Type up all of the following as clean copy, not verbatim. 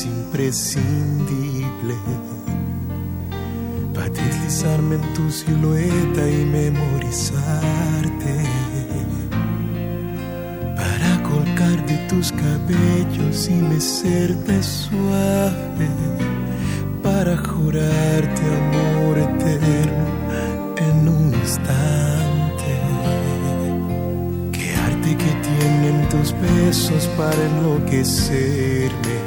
imprescindible para deslizarme en tu silueta y memorizarte, para colgar de tus cabellos y mecerte suave, para jurarte amor eterno en un instante. Qué arte que tienen tus besos para enloquecerme,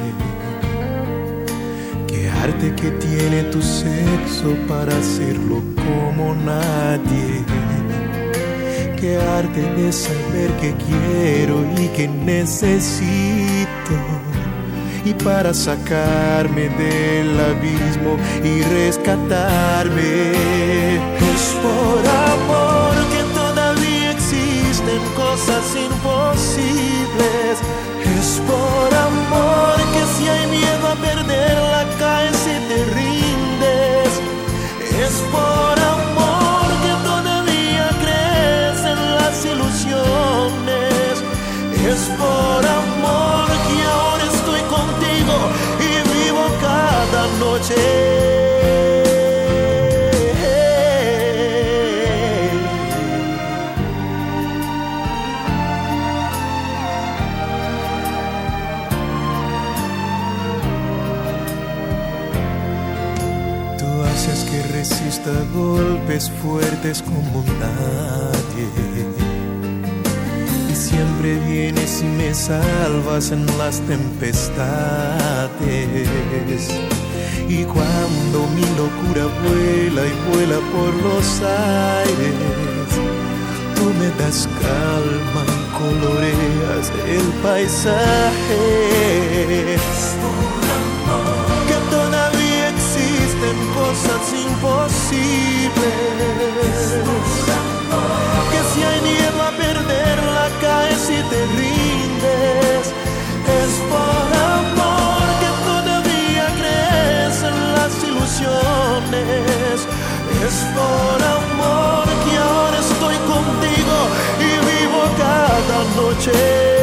qué arte que tiene tu sexo para hacerlo como nadie, qué arte de saber que quiero y que necesito, y para sacarme del abismo y rescatarme. Es por amor que todavía existen cosas imposibles. Es por amor que si hay miedo a perderla caes y te rindes. Es por amor que todavía crees en las ilusiones. Es por amor que ahora estoy contigo y vivo cada noche. Tú haces que resista golpes fuertes como nadie, siempre vienes y me salvas en las tempestades. Y cuando mi locura vuela y vuela por los aires, tú me das calma y coloreas el paisaje. Que todavía existen cosas imposibles, que si hay miedo a perderla caes y te rindes. Es por amor que todavía crees en las ilusiones. Es por amor que ahora estoy contigo y vivo cada noche.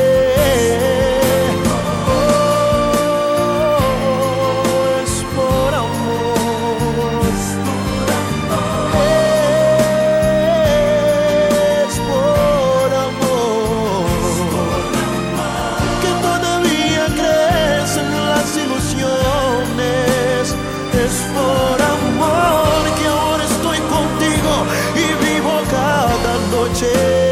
Es por amor que ahora estoy contigo y vivo cada noche.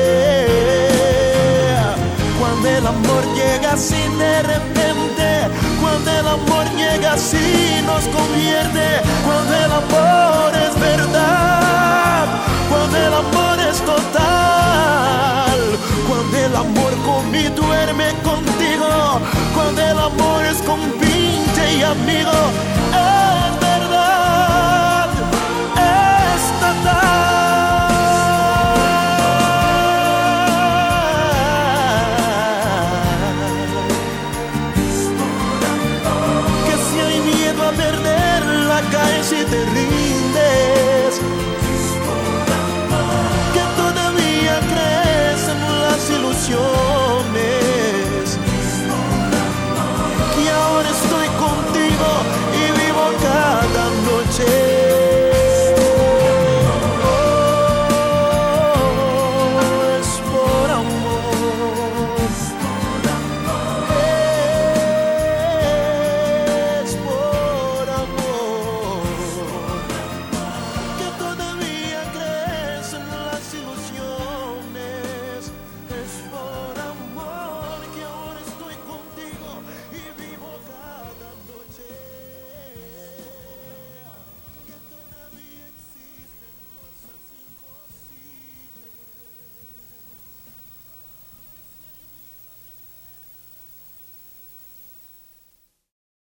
Cuando el amor llega así de repente, cuando el amor llega así nos convierte, cuando el amor es verdad, cuando el amor es total, cuando el amor come y duerme contigo, cuando el amor es compinche y amigo.